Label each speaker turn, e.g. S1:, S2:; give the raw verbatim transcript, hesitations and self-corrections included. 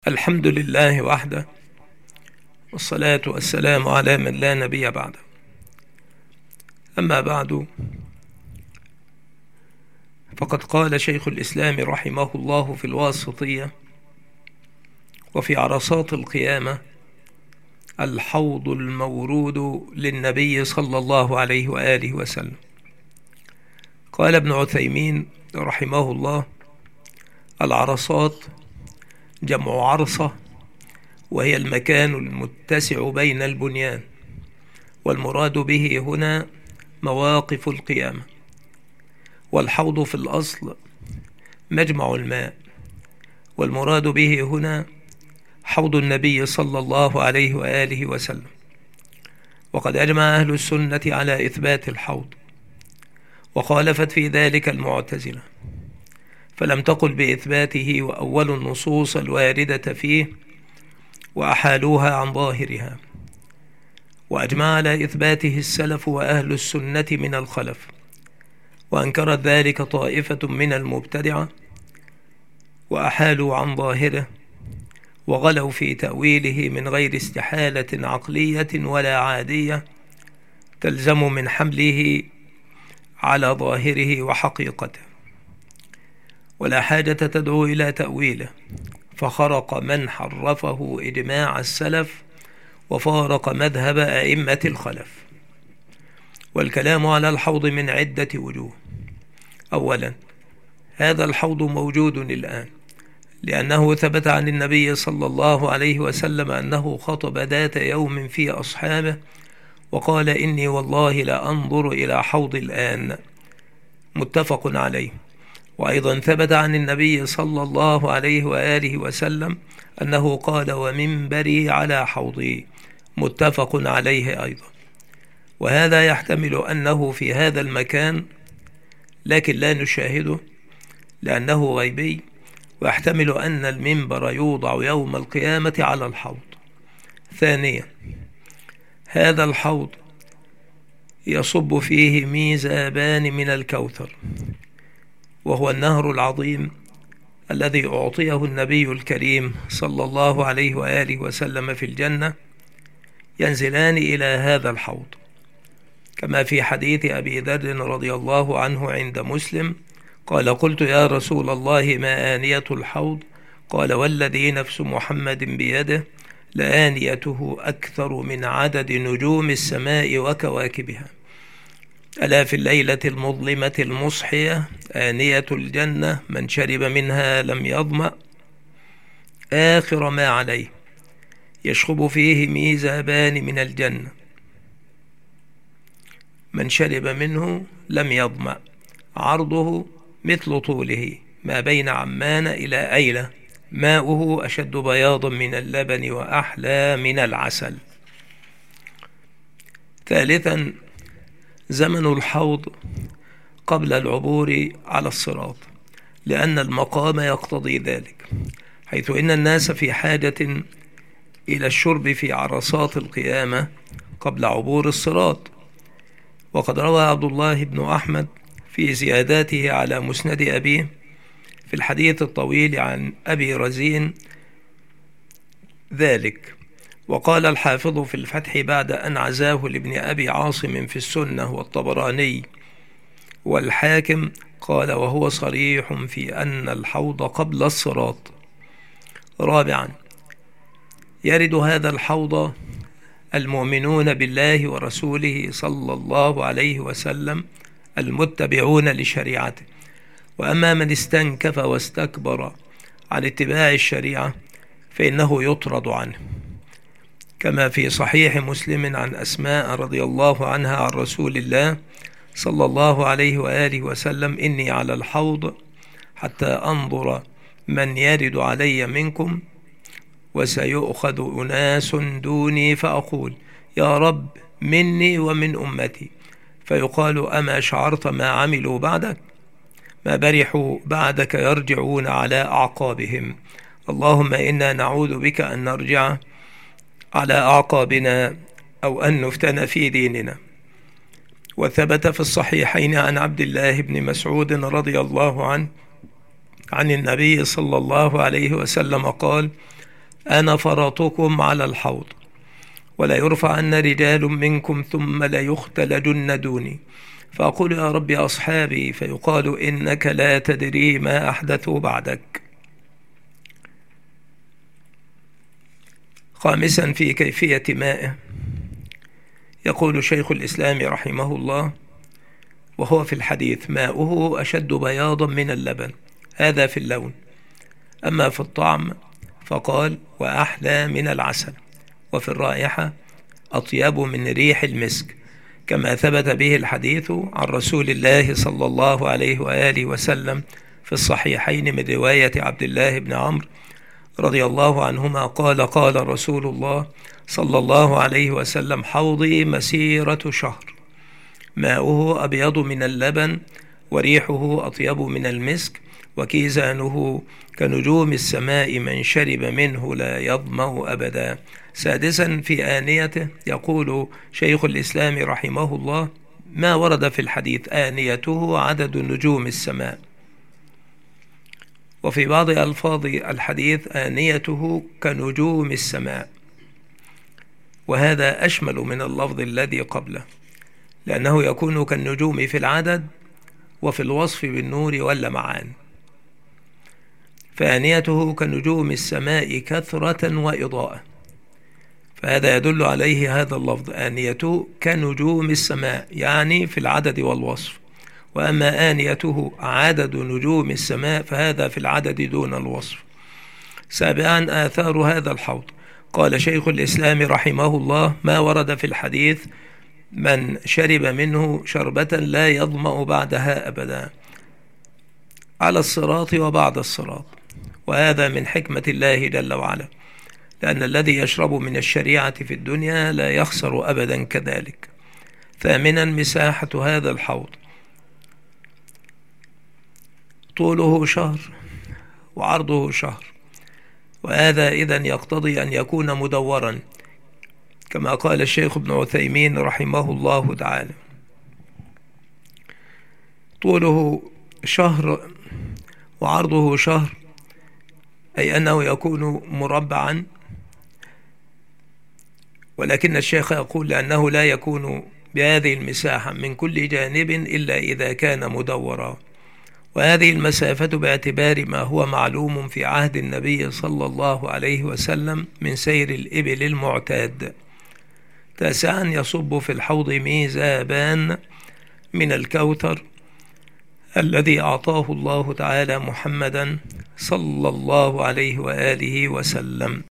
S1: الحمد لله وحده، والصلاة والسلام على من لا نبي بعده. أما بعد، فقد قال شيخ الإسلام رحمه الله في الواسطية وفي عرصات القيامة: الحوض المورود للنبي صلى الله عليه وآله وسلم. قال ابن عثيمين رحمه الله: العرصات جمع عرصة، وهي المكان المتسع بين البنيان، والمراد به هنا مواقف القيامة. والحوض في الأصل مجمع الماء، والمراد به هنا حوض النبي صلى الله عليه وآله وسلم. وقد أجمع أهل السنة على إثبات الحوض، وخالفت في ذلك المعتزلة، فلم تقل بإثباته، وأول النصوص الواردة فيه وأحالوها عن ظاهرها. وأجمع على إثباته السلف وأهل السنة من الخلف، وأنكرت ذلك طائفة من المبتدعة وأحالوا عن ظاهره، وغلوا في تأويله من غير استحالة عقلية ولا عادية تلزم من حمله على ظاهره وحقيقته، ولا حاجة تدعو إلى تأويله، فخرق من حرفه إجماع السلف وفارق مذهب أئمة الخلف. والكلام على الحوض من عدة وجوه. أولا، هذا الحوض موجود الآن، لأنه ثبت عن النبي صلى الله عليه وسلم أنه خطب ذات يوم في أصحابه وقال: إني والله لا أنظر إلى حوض الآن، متفق عليه. وأيضا ثبت عن النبي صلى الله عليه وآله وسلم أنه قال: ومنبري على حوضي، متفق عليه أيضا. وهذا يحتمل أنه في هذا المكان، لكن لا نشاهده لأنه غيبي، ويحتمل أن المنبر يوضع يوم القيامة على الحوض. ثانيا، هذا الحوض يصب فيه ميزابان من الكوثر، وهو النهر العظيم الذي أعطيه النبي الكريم صلى الله عليه وآله وسلم في الجنة، ينزلان إلى هذا الحوض، كما في حديث أبي ذر رضي الله عنه عند مسلم قال: قلت يا رسول الله ما آنية الحوض؟ قال: والذي نفس محمد بيده لآنيته أكثر من عدد نجوم السماء وكواكبها. ألا في الليلة المظلمة المصحية آنية الجنة، من شرب منها لم يظمأ آخر ما عليه، يشخب فيه ميزابان من الجنة، من شرب منه لم يظمأ، عرضه مثل طوله، ما بين عمان إلى أيلة، ماؤه أشد بياضا من اللبن وأحلى من العسل. ثالثا، زمن الحوض قبل العبور على الصراط، لأن المقام يقتضي ذلك، حيث إن الناس في حاجة إلى الشرب في عرصات القيامة قبل عبور الصراط. وقد روى عبد الله بن أحمد في زياداته على مسند أبيه في الحديث الطويل عن أبي رزين ذلك. وقال الحافظ في الفتح بعد أن عزاه لابن أبي عاصم في السنة والطبراني والحاكم، قال: وهو صريح في أن الحوض قبل الصراط. رابعا، يرد هذا الحوض المؤمنون بالله ورسوله صلى الله عليه وسلم المتبعون لشريعته. وأما من استنكف واستكبر عن اتباع الشريعة فإنه يطرد عنه، كما في صحيح مسلم عن أسماء رضي الله عنها عن رسول الله صلى الله عليه وآله وسلم: إني على الحوض حتى أنظر من يرد علي منكم، وسيؤخذ أناس دوني، فأقول: يا رب مني ومن أمتي، فيقال: أما شعرت ما عملوا بعدك؟ ما برحوا بعدك يرجعون على أعقابهم. اللهم إنا نعوذ بك أن نرجع على أعقابنا أو أن نفتن في ديننا. وثبت في الصحيحين عن عبد الله بن مسعود رضي الله عنه عن النبي صلى الله عليه وسلم قال: أنا فرطكم على الحوض، ولا يرفعن رجال منكم ثم ليختلجن دوني، فأقول يا رب أصحابي، فيقال إنك لا تدري ما أحدثوا بعدك. خامسا في كيفية مائه، يقول شيخ الإسلام رحمه الله وهو في الحديث: ماؤه أشد بياضا من اللبن، هذا في اللون، أما في الطعم فقال: وأحلى من العسل، وفي الرائحة أطيب من ريح المسك، كما ثبت به الحديث عن رسول الله صلى الله عليه وآله وسلم في الصحيحين من رواية عبد الله بن عمرو رضي الله عنهما قال: قال رسول الله صلى الله عليه وسلم: حوضي مسيرة شهر، ماؤه أبيض من اللبن، وريحه أطيب من المسك، وكيزانه كنجوم السماء، من شرب منه لا يظمأ أبدا. سادسا في آنيته، يقول شيخ الإسلام رحمه الله: ما ورد في الحديث آنيته عدد نجوم السماء، وفي بعض ألفاظ الحديث آنيته كنجوم السماء، وهذا أشمل من اللفظ الذي قبله، لأنه يكون كالنجوم في العدد وفي الوصف بالنور واللمعان، فآنيته كنجوم السماء كثرة وإضاءة، فهذا يدل عليه هذا اللفظ: آنيته كنجوم السماء، يعني في العدد والوصف. وأما آنيته عدد نجوم السماء فهذا في العدد دون الوصف. سابعا آثار هذا الحوض، قال شيخ الإسلام رحمه الله: ما ورد في الحديث: من شرب منه شربة لا يظمأ بعدها أبدا، على الصراط وبعد الصراط، وهذا من حكمة الله جل وعلا، لأن الذي يشرب من الشريعة في الدنيا لا يخسر أبدا كذلك. ثامنا مساحة هذا الحوض، طوله شهر وعرضه شهر، وهذا إذن يقتضي أن يكون مدورا، كما قال الشيخ ابن عثيمين رحمه الله تعالى: طوله شهر وعرضه شهر، أي أنه يكون مربعا، ولكن الشيخ يقول لأنه لا يكون بهذه المساحة من كل جانب إلا إذا كان مدورا، وهذه المسافة باعتبار ما هو معلوم في عهد النبي صلى الله عليه وسلم من سير الإبل المعتاد. تاسعا يصب في الحوض ميزابان من الكوثر الذي أعطاه الله تعالى محمدا صلى الله عليه وآله وسلم.